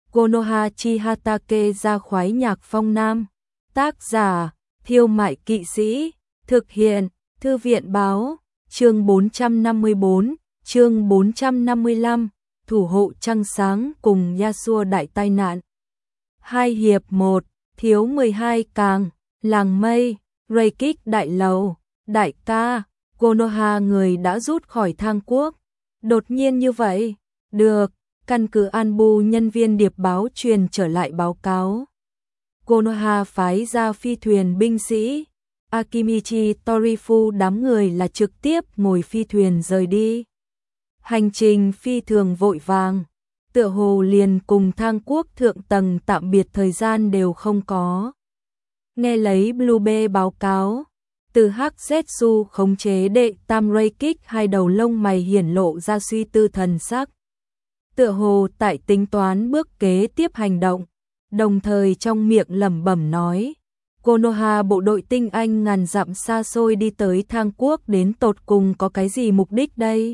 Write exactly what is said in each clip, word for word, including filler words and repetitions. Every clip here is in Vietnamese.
Konoha Chihatake ra khoái nhạc phong nam. Tác giả, Thiêu Mại Kỵ Sĩ. Thực hiện, Thư viện báo. Chương bốn trăm năm mươi tư, chương bốn trăm năm mươi lăm, Thủ hộ trăng sáng cùng Yasuo đại tai nạn. Hai hiệp một, thiếu mười hai càng, làng mây, Reikik đại lầu, đại ca, Konoha người đã rút khỏi thang quốc. Đột nhiên như vậy, được, căn cứ Anbu nhân viên điệp báo truyền trở lại báo cáo. Konoha phái ra phi thuyền binh sĩ, Akimichi Torifu đám người là trực tiếp ngồi phi thuyền rời đi. Hành trình phi thường vội vàng, tựa hồ liền cùng thang quốc thượng tầng tạm biệt thời gian đều không có. Nghe lấy Blue Bay báo cáo, từ Hắc Zetsu khống chế đệ tam Reikik hai đầu lông mày hiển lộ ra suy tư thần sắc. Tựa hồ tại tính toán bước kế tiếp hành động, đồng thời trong miệng lẩm bẩm nói, Konoha bộ đội tinh anh ngàn dặm xa xôi đi tới thang quốc đến tột cùng có cái gì mục đích đây?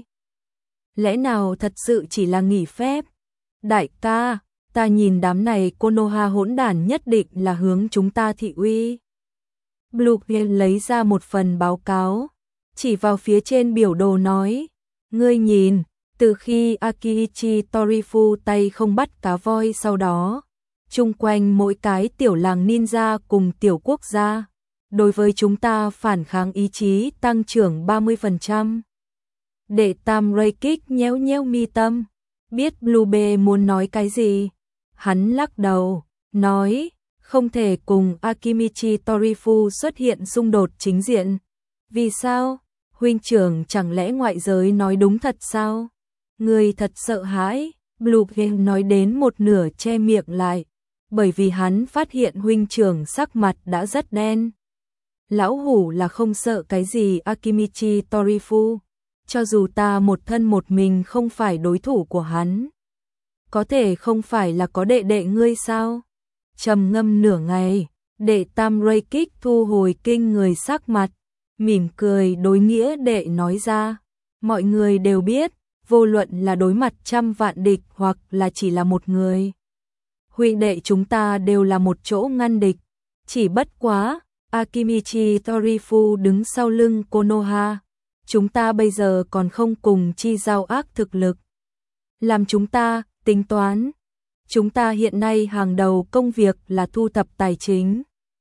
Lẽ nào thật sự chỉ là nghỉ phép? Đại ca, ta nhìn đám này Konoha hỗn đản nhất định là hướng chúng ta thị uy. Blue lấy ra một phần báo cáo, chỉ vào phía trên biểu đồ nói, ngươi nhìn, từ khi Akiichi Torifu tay không bắt cá voi sau đó, chung quanh mỗi cái tiểu làng ninja cùng tiểu quốc gia, đối với chúng ta phản kháng ý chí tăng trưởng ba mươi phần trăm. Đệ tam Reikik nhéo nhéo mi tâm, biết Blue Bay muốn nói cái gì. Hắn lắc đầu, nói, không thể cùng Akimichi Torifu xuất hiện xung đột chính diện. Vì sao? Huynh trưởng chẳng lẽ ngoại giới nói đúng thật sao? Người thật sợ hãi, Blue Bay nói đến một nửa che miệng lại, bởi vì hắn phát hiện huynh trưởng sắc mặt đã rất đen. Lão hủ là không sợ cái gì Akimichi Torifu, cho dù ta một thân một mình không phải đối thủ của hắn. Có thể không phải là có đệ đệ ngươi sao? Trầm ngâm nửa ngày, đệ tam Reikik thu hồi kinh người sắc mặt, mỉm cười đối nghĩa đệ nói ra, mọi người đều biết, vô luận là đối mặt trăm vạn địch hoặc là chỉ là một người, huynh đệ chúng ta đều là một chỗ ngăn địch, chỉ bất quá, Akimichi Torifu đứng sau lưng Konoha, chúng ta bây giờ còn không cùng chi giao ác thực lực. Làm chúng ta tính toán, chúng ta hiện nay hàng đầu công việc là thu thập tài chính.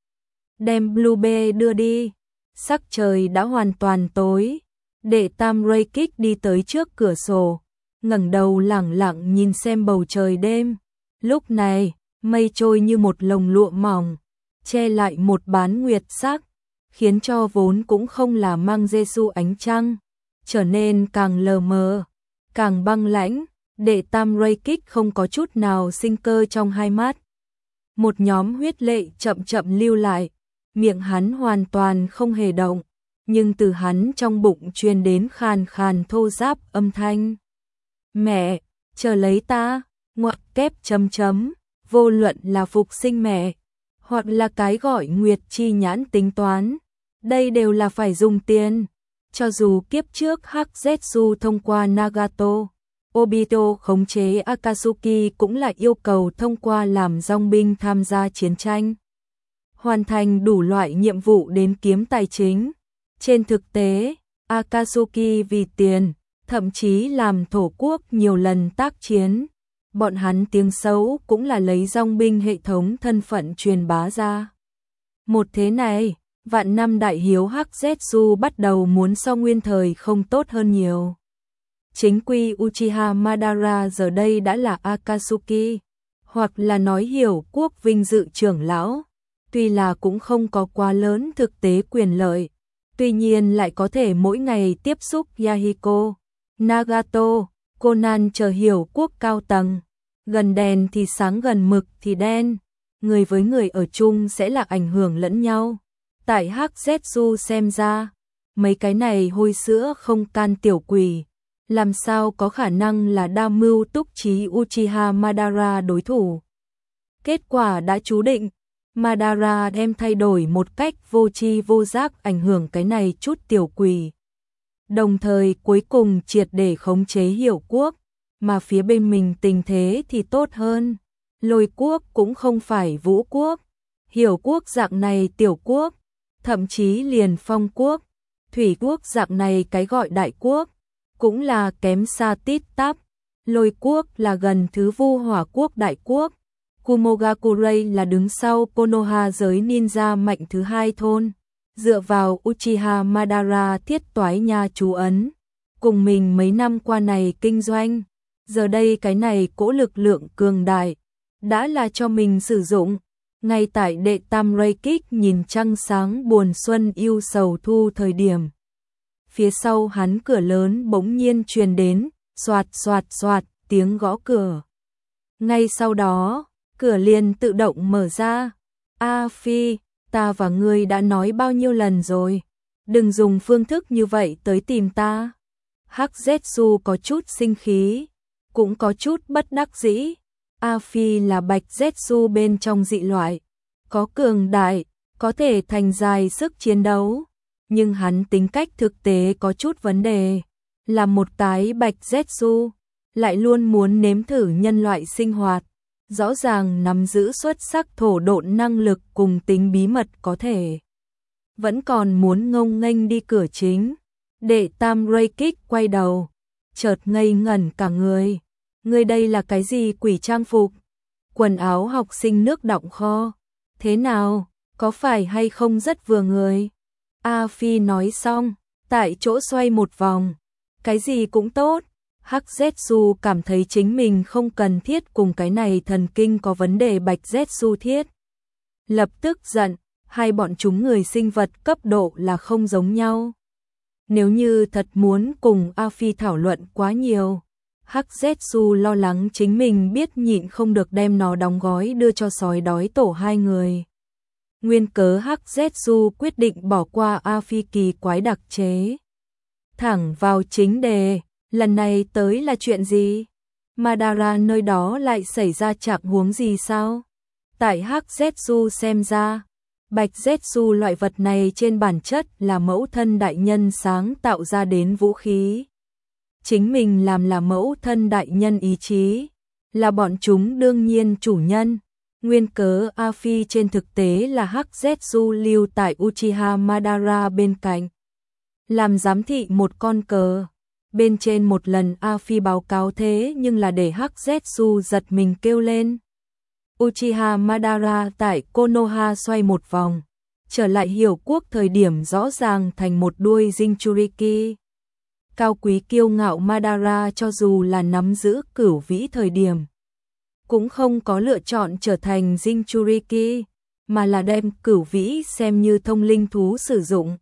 Đem Blue Bay đưa đi, sắc trời đã hoàn toàn tối, đệ tam Reikik đi tới trước cửa sổ, ngẩng đầu lẳng lặng nhìn xem bầu trời đêm. Lúc này, mây trôi như một lồng lụa mỏng, che lại một bán nguyệt sắc, khiến cho vốn cũng không là mang Giêsu ánh trăng, trở nên càng lờ mờ, càng băng lãnh. Đệ tam Reikik không có chút nào sinh cơ trong hai mắt. Một nhóm huyết lệ chậm chậm lưu lại, miệng hắn hoàn toàn không hề động, nhưng từ hắn trong bụng truyền đến khàn khàn thô ráp âm thanh. Mẹ, chờ lấy ta, ngoặc kép chấm chấm, vô luận là phục sinh mẹ, hoặc là cái gọi nguyệt chi nhãn tính toán, đây đều là phải dùng tiền. Cho dù kiếp trước Hắc Zetsu thông qua Nagato, Obito khống chế Akatsuki cũng là yêu cầu thông qua làm dòng binh tham gia chiến tranh, hoàn thành đủ loại nhiệm vụ đến kiếm tài chính. Trên thực tế, Akatsuki vì tiền, thậm chí làm thổ quốc nhiều lần tác chiến, bọn hắn tiếng xấu cũng là lấy dòng binh hệ thống thân phận truyền bá ra. Một thế này, vạn năm đại hiếu Hắc Zetsu bắt đầu muốn so nguyên thời không tốt hơn nhiều. Chính quy Uchiha Madara giờ đây đã là Akatsuki, hoặc là nói hiểu quốc vinh dự trưởng lão, tuy là cũng không có quá lớn thực tế quyền lợi, tuy nhiên lại có thể mỗi ngày tiếp xúc Yahiko, Nagato, Conan chờ hiểu quốc cao tầng, gần đèn thì sáng gần mực thì đen, người với người ở chung sẽ là ảnh hưởng lẫn nhau. Tại Hắc Zetsu xem ra, mấy cái này hôi sữa không can tiểu quỷ, làm sao có khả năng là đa mưu túc trí Uchiha Madara đối thủ. Kết quả đã chú định, Madara đem thay đổi một cách vô tri vô giác ảnh hưởng cái này chút tiểu quỷ. Đồng thời cuối cùng triệt để khống chế hiểu quốc, mà phía bên mình tình thế thì tốt hơn. Lôi quốc cũng không phải Vũ quốc, Hiểu quốc dạng này tiểu quốc, thậm chí liền Phong quốc, Thủy quốc dạng này cái gọi đại quốc, cũng là kém xa tít tắp. Lôi quốc là gần thứ Vu Hỏa quốc đại quốc, Kumogakurai là đứng sau Konoha giới ninja mạnh thứ hai thôn, dựa vào Uchiha Madara thiết toái nha chú ấn, cùng mình mấy năm qua này kinh doanh, giờ đây cái này cỗ lực lượng cường đại, đã là cho mình sử dụng. Ngay tại đệ tam ray kích nhìn trăng sáng buồn xuân yêu sầu thu thời điểm. Phía sau hắn cửa lớn bỗng nhiên truyền đến, xoạt xoạt xoạt, tiếng gõ cửa. Ngay sau đó, cửa liền tự động mở ra. A Phi, ta và ngươi đã nói bao nhiêu lần rồi, đừng dùng phương thức như vậy tới tìm ta. Hắc Zetsu có chút sinh khí, cũng có chút bất đắc dĩ. A Phi là Bạch Zetsu bên trong dị loại, có cường đại, có thể thành dài sức chiến đấu, nhưng hắn tính cách thực tế có chút vấn đề, là một cái Bạch Zetsu, lại luôn muốn nếm thử nhân loại sinh hoạt, rõ ràng nắm giữ xuất sắc thổ độn năng lực cùng tính bí mật có thể, vẫn còn muốn ngông nghênh đi cửa chính. Đệ tam ray kích quay đầu, chợt ngây ngẩn cả người. Ngươi đây là cái gì quỷ trang phục? Quần áo học sinh nước đọng kho. Thế nào, có phải hay không rất vừa người? A Phi nói xong, tại chỗ xoay một vòng. Cái gì cũng tốt. Hắc Zetsu cảm thấy chính mình không cần thiết cùng cái này thần kinh có vấn đề Bạch Zetsu thiết. Lập tức giận, hai bọn chúng người sinh vật cấp độ là không giống nhau. Nếu như thật muốn cùng A Phi thảo luận quá nhiều, Hắc Zetsu lo lắng chính mình biết nhịn không được đem nó đóng gói đưa cho sói đói tổ hai người. Nguyên cớ Hắc Zetsu quyết định bỏ qua A Phi kỳ quái đặc chế. Thẳng vào chính đề, lần này tới là chuyện gì? Madara nơi đó lại xảy ra trạng huống gì sao? Tại Hắc Zetsu xem ra, Bạch Zetsu loại vật này trên bản chất là mẫu thân đại nhân sáng tạo ra đến vũ khí. Chính mình làm là mẫu thân đại nhân ý chí, là bọn chúng đương nhiên chủ nhân. Nguyên cớ A Phi trên thực tế là Hắc Zetsu lưu tại Uchiha Madara bên cạnh, làm giám thị một con cờ. Bên trên một lần A Phi báo cáo thế nhưng là để Hắc Zetsu giật mình kêu lên. Uchiha Madara tại Konoha xoay một vòng, trở lại Hiểu quốc thời điểm rõ ràng thành một đuôi Jinchuriki. Cao quý kiêu ngạo Madara cho dù là nắm giữ cửu vĩ thời điểm, cũng không có lựa chọn trở thành Jinchuriki, mà là đem cửu vĩ xem như thông linh thú sử dụng.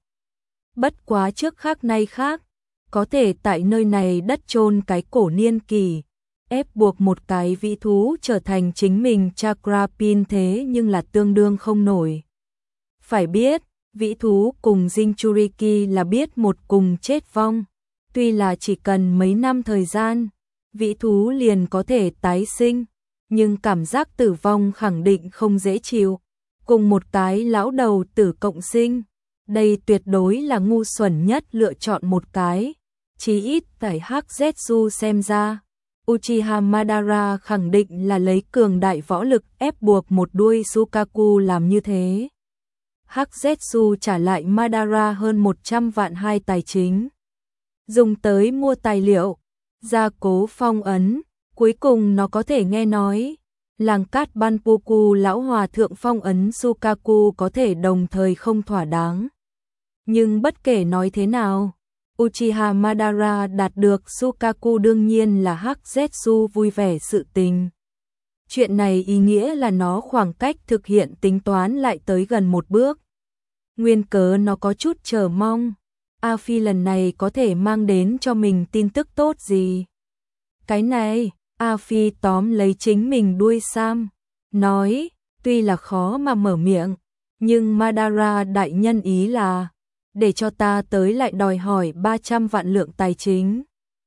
Bất quá trước khác nay khác, có thể tại nơi này đất chôn cái cổ niên kỳ, ép buộc một cái vĩ thú trở thành chính mình chakra pin thế nhưng là tương đương không nổi. Phải biết, vĩ thú cùng Jinchuriki là biết một cùng chết vong. Tuy là chỉ cần mấy năm thời gian, vĩ thú liền có thể tái sinh, nhưng cảm giác tử vong khẳng định không dễ chịu. Cùng một cái lão đầu tử cộng sinh, đây tuyệt đối là ngu xuẩn nhất lựa chọn một cái. Chí ít tại Hắc Zetsu xem ra, Uchiha Madara khẳng định là lấy cường đại võ lực ép buộc một đuôi Sukaku làm như thế. Hắc Zetsu trả lại Madara hơn một trăm vạn hai tài chính, dùng tới mua tài liệu, gia cố phong ấn, cuối cùng nó có thể nghe nói, làng cát Banpuku lão hòa thượng phong ấn Sukaku có thể đồng thời không thỏa đáng. Nhưng bất kể nói thế nào, Uchiha Madara đạt được Sukaku đương nhiên là Hắc Zetsu vui vẻ sự tình. Chuyện này ý nghĩa là nó khoảng cách thực hiện tính toán lại tới gần một bước. Nguyên cớ nó có chút chờ mong, A Phi lần này có thể mang đến cho mình tin tức tốt gì. Cái này, A Phi tóm lấy chính mình đuôi sam, nói, tuy là khó mà mở miệng, nhưng Madara đại nhân ý là, để cho ta tới lại đòi hỏi ba trăm vạn lượng tài chính.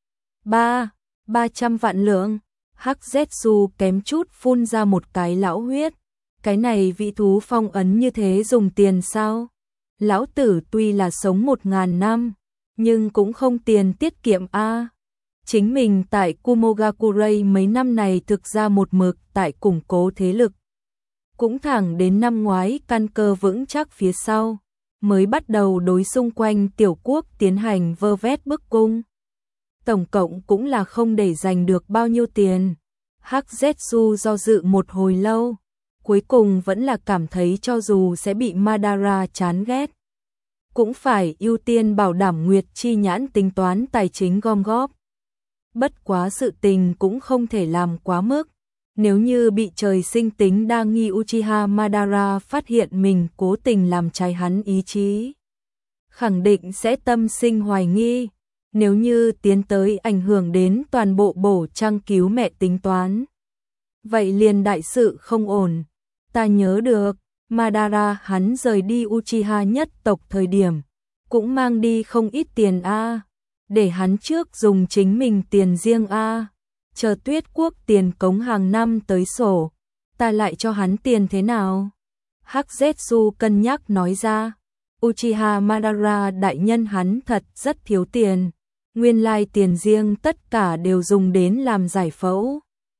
Ba, ba trăm vạn lượng, Hắc Zetsu kém chút phun ra một cái lão huyết. Cái này vị thú phong ấn như thế dùng tiền sao? Lão tử tuy là sống một ngàn năm, nhưng cũng không tiền tiết kiệm a. chính mình tại Kumogakurai mấy năm này thực ra một mực tại củng cố thế lực. Cũng thẳng đến năm ngoái căn cơ vững chắc phía sau, mới bắt đầu đối xung quanh tiểu quốc tiến hành vơ vét bức cung. Tổng cộng cũng là không để giành được bao nhiêu tiền. Hắc Zetsu do dự một hồi lâu, cuối cùng vẫn là cảm thấy cho dù sẽ bị Madara chán ghét, cũng phải ưu tiên bảo đảm Nguyệt Chi Nhãn tính toán tài chính gom góp. Bất quá sự tình cũng không thể làm quá mức, nếu như bị trời sinh tính đa nghi Uchiha Madara phát hiện mình cố tình làm trái hắn ý chí, khẳng định sẽ tâm sinh hoài nghi, nếu như tiến tới ảnh hưởng đến toàn bộ bổ trang cứu mẹ tính toán. Vậy liền đại sự không ổn. Ta nhớ được, Madara hắn rời đi Uchiha nhất tộc thời điểm, cũng mang đi không ít tiền a, để hắn trước dùng chính mình tiền riêng a, chờ Tuyết Quốc tiền cống hàng năm tới sổ, ta lại cho hắn tiền thế nào? Hắc Zetsu cân nhắc nói ra, Uchiha Madara đại nhân hắn thật rất thiếu tiền, nguyên lai tiền riêng tất cả đều dùng đến làm giải phẫu.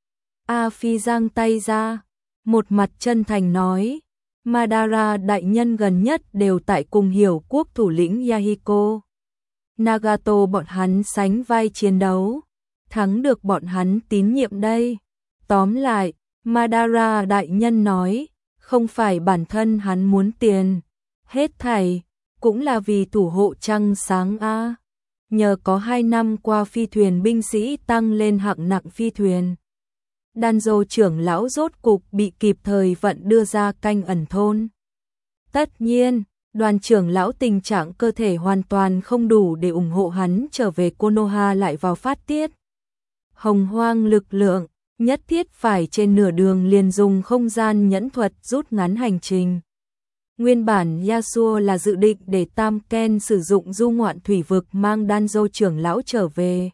A Phi giang tay ra, một mặt chân thành nói, Madara đại nhân gần nhất đều tại cùng Hiểu Quốc thủ lĩnh Yahiko, Nagato bọn hắn sánh vai chiến đấu, thắng được bọn hắn tín nhiệm đây. Tóm lại, Madara đại nhân nói, không phải bản thân hắn muốn tiền, hết thảy cũng là vì thủ hộ trăng sáng a. Nhờ có hai năm qua phi thuyền binh sĩ tăng lên hạng nặng phi thuyền, Danzo trưởng lão rốt cục bị kịp thời vận đưa ra canh ẩn thôn. Tất nhiên, đoàn trưởng lão tình trạng cơ thể hoàn toàn không đủ để ủng hộ hắn trở về Konoha lại vào phát tiết. Hồng hoang lực lượng, nhất thiết phải trên nửa đường liền dùng không gian nhẫn thuật rút ngắn hành trình. Nguyên bản Yasuo là dự định để Tam Ken sử dụng du ngoạn thủy vực mang Danzo trưởng lão trở về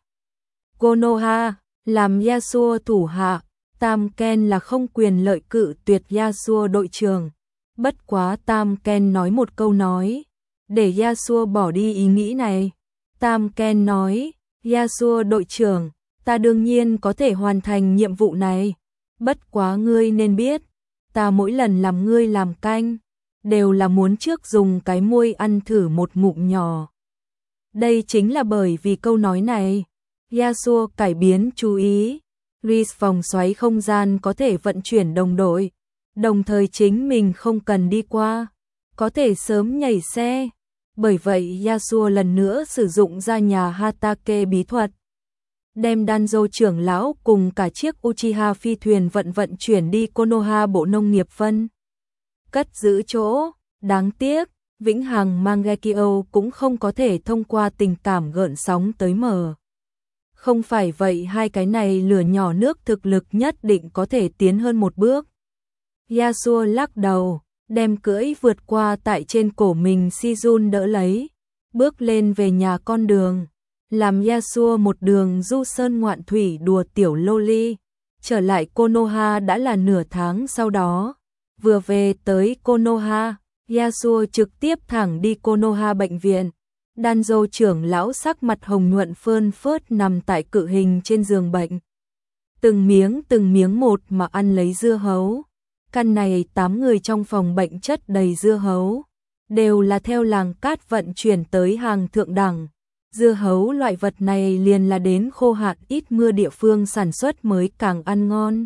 Konoha, làm Yasuo thủ hạ. Tam Ken là không quyền lợi cự tuyệt Yasuo đội trưởng. Bất quá Tam Ken nói một câu nói, để Yasuo bỏ đi ý nghĩ này. Tam Ken nói, Yasuo đội trưởng, ta đương nhiên có thể hoàn thành nhiệm vụ này. Bất quá ngươi nên biết, ta mỗi lần làm ngươi làm canh, đều là muốn trước dùng cái muôi ăn thử một ngụm nhỏ. Đây chính là bởi vì câu nói này, Yasuo cải biến chú ý. Reese vòng xoáy không gian có thể vận chuyển đồng đội, đồng thời chính mình không cần đi qua, có thể sớm nhảy xe. Bởi vậy Yasuo lần nữa sử dụng ra nhà Hatake bí thuật, đem Danzo trưởng lão cùng cả chiếc Uchiha phi thuyền vận vận chuyển đi Konoha bộ nông nghiệp phân cất giữ chỗ. Đáng tiếc, Vĩnh Hằng Mangekyo cũng không có thể thông qua tình cảm gợn sóng tới mở. Không phải vậy hai cái này lửa nhỏ nước thực lực nhất định có thể tiến hơn một bước. Yasuo lắc đầu, đem cưỡi vượt qua tại trên cổ mình Shizun đỡ lấy, bước lên về nhà con đường, làm Yasuo một đường du sơn ngoạn thủy đùa tiểu loli. Trở lại Konoha đã là nửa tháng sau đó, vừa về tới Konoha, Yasuo trực tiếp thẳng đi Konoha bệnh viện. Danzo trưởng lão sắc mặt hồng nhuận phơn phớt nằm tại cự hình trên giường bệnh. Từng miếng từng miếng một mà ăn lấy dưa hấu. Căn này tám người trong phòng bệnh chất đầy dưa hấu, đều là theo làng cát vận chuyển tới hàng thượng đẳng. Dưa hấu loại vật này liền là đến khô hạn ít mưa địa phương sản xuất mới càng ăn ngon.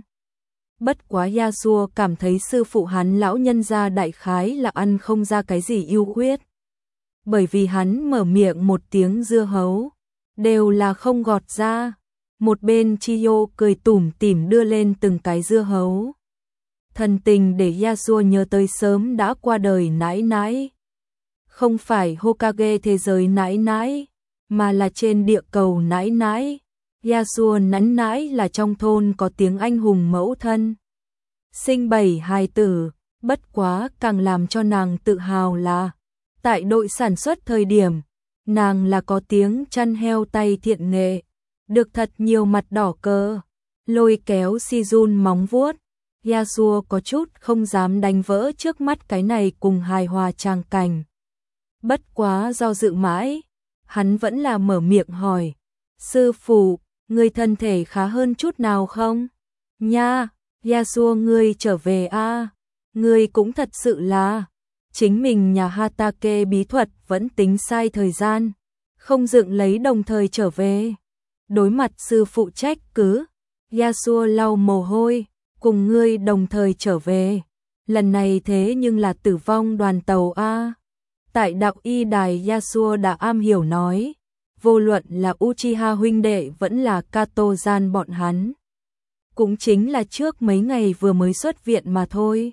Bất quá Yasuo cảm thấy sư phụ hắn lão nhân gia đại khái là ăn không ra cái gì ưu khuyết. Bởi vì hắn mở miệng một tiếng dưa hấu, đều là không gọt ra. Một bên Chiyo cười tủm tỉm đưa lên từng cái dưa hấu. Thần tình để Yasuo nhớ tới sớm đã qua đời nãi nãi. Không phải Hokage thế giới nãi nãi, mà là trên địa cầu nãi nãi. Yasuo nắn nãi là trong thôn có tiếng anh hùng mẫu thân. Sinh bảy hài tử, bất quá càng làm cho nàng tự hào là tại đội sản xuất thời điểm, nàng là có tiếng chăn heo tay thiện nghệ, được thật nhiều mặt đỏ cơ, lôi kéo Shizun móng vuốt. Yasuo có chút không dám đánh vỡ trước mắt cái này cùng hài hòa tràng cảnh. Bất quá do dự mãi, hắn vẫn là mở miệng hỏi, sư phụ, ngươi thân thể khá hơn chút nào không? Nha, Yasuo ngươi trở về a, à? Ngươi cũng thật sự là, chính mình nhà Hatake bí thuật vẫn tính sai thời gian, không dựng lấy đồng thời trở về. Đối mặt sư phụ trách cứ, Yasuo lau mồ hôi, cùng ngươi đồng thời trở về. Lần này thế nhưng là tử vong đoàn tàu a. Tại đạo y đài Yasuo đã am hiểu nói, vô luận là Uchiha huynh đệ vẫn là Kato-gian bọn hắn. Cũng chính là trước mấy ngày vừa mới xuất viện mà thôi.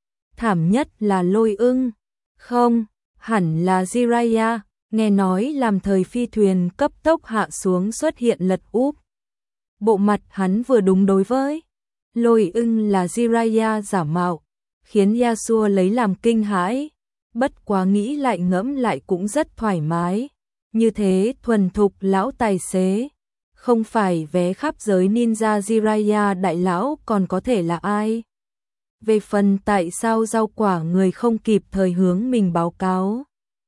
Thảm nhất là Lôi Ưng, không, hẳn là Jiraiya, nghe nói làm thời phi thuyền cấp tốc hạ xuống xuất hiện lật úp. Bộ mặt hắn vừa đúng đối với Lôi Ưng là Jiraiya giả mạo, khiến Yasuo lấy làm kinh hãi, bất quá nghĩ lại ngẫm lại cũng rất thoải mái. Như thế thuần thục lão tài xế, không phải vé khắp giới ninja Jiraiya đại lão còn có thể là ai? Về phần tại sao rau quả người không kịp thời hướng mình báo cáo,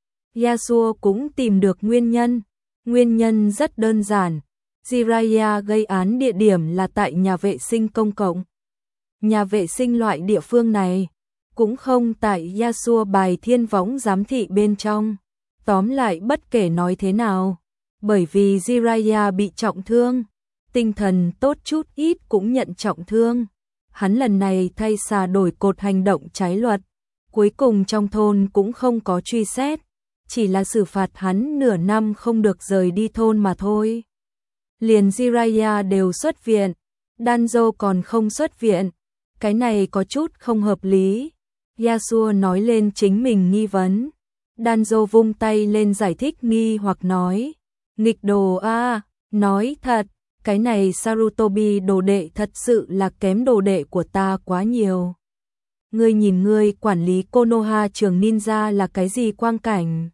Yasuo cũng tìm được nguyên nhân. Nguyên nhân rất đơn giản, Jiraiya gây án địa điểm là tại nhà vệ sinh công cộng. Nhà vệ sinh loại địa phương này cũng không tại Yasuo bài thiên võng giám thị bên trong. Tóm lại bất kể nói thế nào, bởi vì Jiraiya bị trọng thương, tinh thần tốt chút ít cũng nhận trọng thương. Hắn lần này thay xà đổi cột hành động trái luật, cuối cùng trong thôn cũng không có truy xét, chỉ là xử phạt hắn nửa năm không được rời đi thôn mà thôi. Liền Jiraiya đều xuất viện, Danzo còn không xuất viện, cái này có chút không hợp lý. Yasuo nói lên chính mình nghi vấn. Danzo vung tay lên giải thích nghi hoặc nói, nghịch đồ a, nói thật, cái này Sarutobi đồ đệ thật sự là kém đồ đệ của ta quá nhiều. Ngươi nhìn ngươi quản lý Konoha trường ninja là cái gì quang cảnh?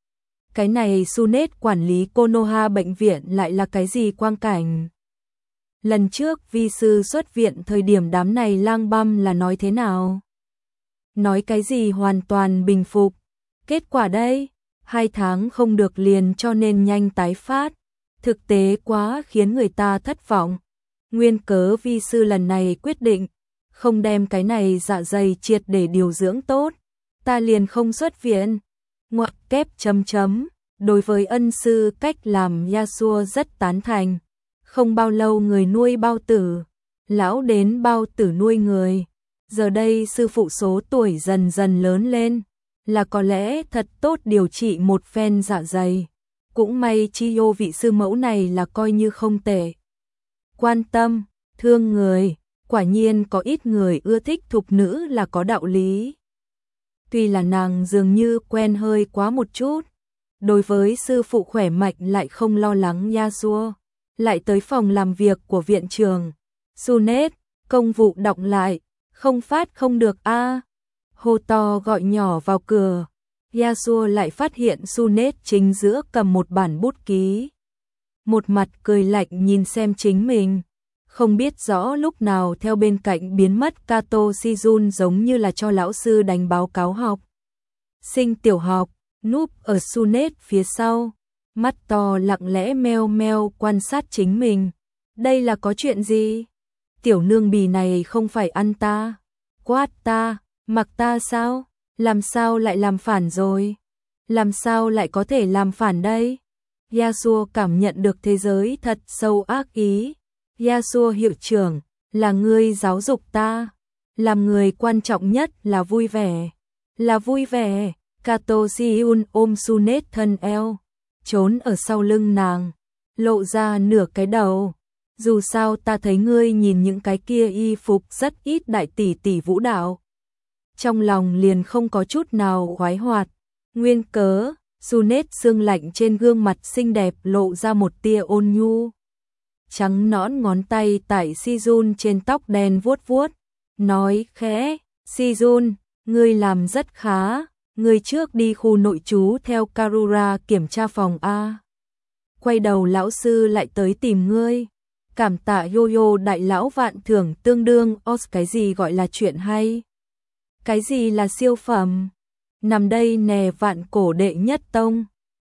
Cái này Sunet quản lý Konoha bệnh viện lại là cái gì quang cảnh? Lần trước vi sư xuất viện thời điểm đám này lang băm là nói thế nào? Nói cái gì hoàn toàn bình phục? Kết quả đây, hai tháng không được liền cho nên nhanh tái phát, thực tế quá khiến người ta thất vọng. Nguyên cớ vi sư lần này quyết định, không đem cái này dạ dày triệt để điều dưỡng tốt, ta liền không xuất viện. Ngoặc kép chấm chấm, đối với ân sư cách làm Yasuo rất tán thành. Không bao lâu người nuôi bao tử, lão đến bao tử nuôi người. Giờ đây sư phụ số tuổi dần dần lớn lên, là có lẽ thật tốt điều trị một phen dạ dày. Cũng may Chiyo vị sư mẫu này là coi như không tệ. Quan tâm, thương người, quả nhiên có ít người ưa thích thục nữ là có đạo lý. Tuy là nàng dường như quen hơi quá một chút, đối với sư phụ khỏe mạnh lại không lo lắng Yasuo. Lại tới phòng làm việc của viện trường. Sunet, công vụ đọng lại, không phát không được a. À. Hô to gọi nhỏ vào cửa. Yasuo lại phát hiện Sunet chính giữa cầm một bản bút ký. Một mặt cười lạnh nhìn xem chính mình. Không biết rõ lúc nào theo bên cạnh biến mất Kato Shizun giống như là cho lão sư đánh báo cáo học. Sinh tiểu học, núp ở Sunet phía sau. Mắt to lặng lẽ meo meo quan sát chính mình. Đây là có chuyện gì? Tiểu nương bì này không phải ăn ta, quát ta, mặc ta sao? Làm sao lại làm phản rồi? Làm sao lại có thể làm phản đây? Yasuo cảm nhận được thế giới thật sâu ác ý. Yasuo hiệu trưởng, là ngươi giáo dục ta. Làm người quan trọng nhất là vui vẻ. Là vui vẻ. Kato Shiun ôm Sunet thân eo, trốn ở sau lưng nàng, lộ ra nửa cái đầu. Dù sao ta thấy ngươi nhìn những cái kia y phục rất ít đại tỷ tỷ vũ đạo. Trong lòng liền không có chút nào khoái hoạt. Nguyên cớ, Sunet sương lạnh trên gương mặt xinh đẹp lộ ra một tia ôn nhu. Trắng nõn ngón tay tại Shizun trên tóc đen vuốt vuốt, nói khẽ, Shizun, ngươi làm rất khá. Người trước đi khu nội trú theo Karura kiểm tra phòng A. Quay đầu lão sư lại tới tìm ngươi. Cảm tạ Yo-Yo đại lão vạn thưởng tương đương os cái gì gọi là chuyện hay. Cái gì là siêu phẩm. Nằm đây nè vạn cổ đệ nhất tông.